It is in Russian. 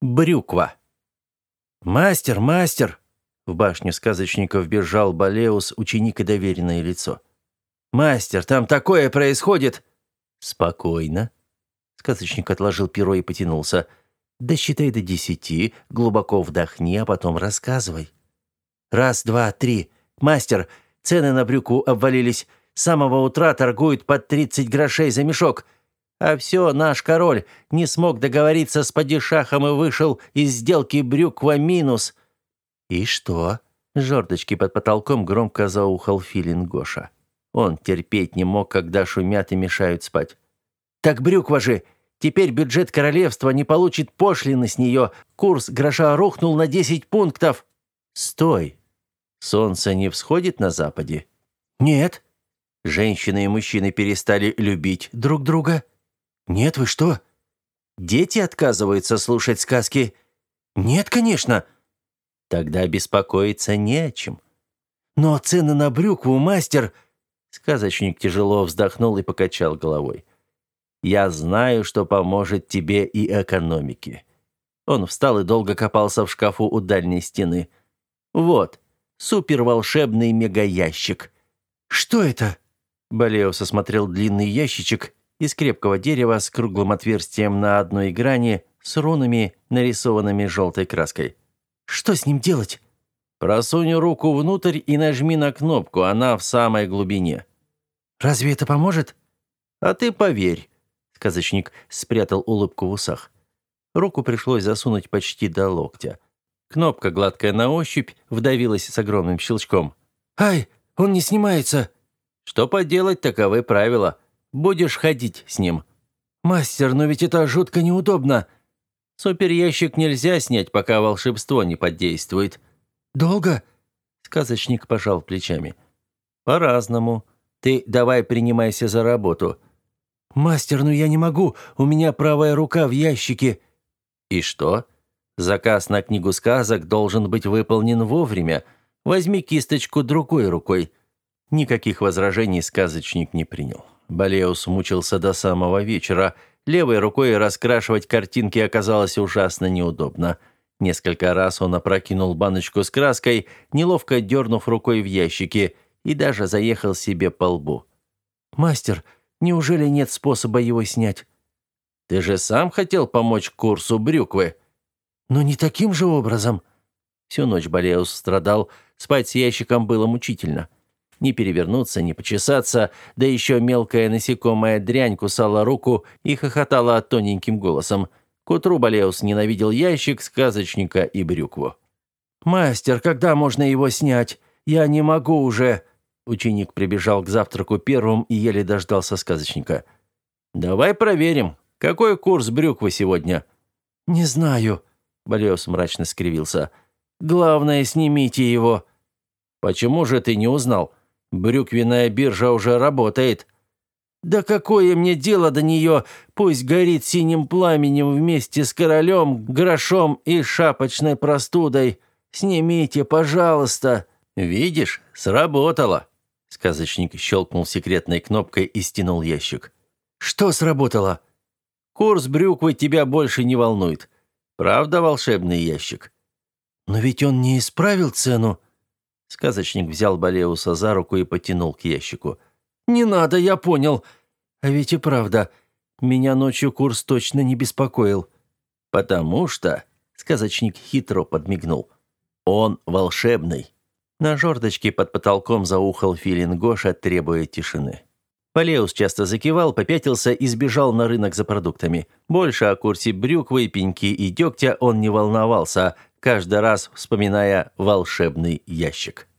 Брюква. «Мастер, мастер!» В башню сказочников бежал Болеус, ученик и доверенное лицо. «Мастер, там такое происходит!» «Спокойно». Сказочник отложил перо и потянулся. «Досчитай до 10, глубоко вдохни, а потом рассказывай». «Раз, два, три. Мастер, цены на брюкву обвалились. С самого утра торгуют под 30 грошей за мешок. А все, наш король не смог договориться с падишахом и вышел из сделки брюква минус». «И что?» Жердочки под потолком громко заухал Филин Гоша. Он терпеть не мог, когда шумят и мешают спать. «Так брюква же! Теперь бюджет королевства не получит пошлины с нее. Курс гроша рухнул на 10 пунктов». «Стой! Солнце не всходит на западе?» «Нет». «Женщины и мужчины перестали любить друг друга?» «Нет, вы что?» «Дети отказываются слушать сказки?» «Нет, конечно». «Тогда беспокоиться не о чем». «Но цены на брюкву, мастер...» Сказочник тяжело вздохнул и покачал головой. «Я знаю, что поможет тебе и экономике». Он встал и долго копался в шкафу у дальней стены. «Вот, суперволшебный мегаящик». «Что это?» Болеус осмотрел длинный ящичек из крепкого дерева с круглым отверстием на одной грани, с рунами, нарисованными желтой краской. «Что с ним делать?» «Просунь руку внутрь и нажми на кнопку, она в самой глубине». «Разве это поможет?» «А ты поверь», — сказочник спрятал улыбку в усах. Руку пришлось засунуть почти до локтя. Кнопка, гладкая на ощупь, вдавилась с огромным щелчком. «Ай, он не снимается!» «Что поделать, таковы правила. Будешь ходить с ним». «Мастер, но ведь это жутко неудобно». «Суперящик нельзя снять, пока волшебство не подействует». «Долго?» Сказочник пожал плечами. «По-разному. Ты давай принимайся за работу». «Мастер, ну я не могу. У меня правая рука в ящике». «И что? Заказ на книгу сказок должен быть выполнен вовремя. Возьми кисточку другой рукой». Никаких возражений сказочник не принял. Болеус мучился до самого вечера. Левой рукой раскрашивать картинки оказалось ужасно неудобно. Несколько раз он опрокинул баночку с краской, неловко дернув рукой в ящике, и даже заехал себе по лбу. «Мастер, неужели нет способа его снять?» «Ты же сам хотел помочь курсу брюквы». «Но не таким же образом». Всю ночь Болеус страдал, спать с ящиком было мучительно. Не перевернуться, не почесаться, да еще мелкая насекомая дрянь кусала руку и хохотала тоненьким голосом. К утру Болеус ненавидел ящик, сказочника и брюкву. «Мастер, когда можно его снять? Я не могу уже...» Ученик прибежал к завтраку первым и еле дождался сказочника. «Давай проверим, какой курс брюквы сегодня?» «Не знаю», — Болеус мрачно скривился. «Главное, снимите его». «Почему же ты не узнал? Брюквенная биржа уже работает». «Да какое мне дело до нее? Пусть горит синим пламенем вместе с королем, грошом и шапочной простудой. Снимите, пожалуйста». «Видишь, сработало». Сказочник щелкнул секретной кнопкой и стянул ящик. «Что сработало?» «Курс брюквы тебя больше не волнует. Правда, волшебный ящик?» «Но ведь он не исправил цену». Сказочник взял Болеуса за руку и потянул к ящику. «Не надо, я понял. А ведь и правда, меня ночью курс точно не беспокоил». «Потому что...» — сказочник хитро подмигнул. «Он волшебный». На жердочке под потолком заухал Филин Гоша, требуя тишины. Болеус часто закивал, попятился и сбежал на рынок за продуктами. Больше о курсе брюквы, пеньки и дегтя он не волновался, каждый раз вспоминая волшебный ящик.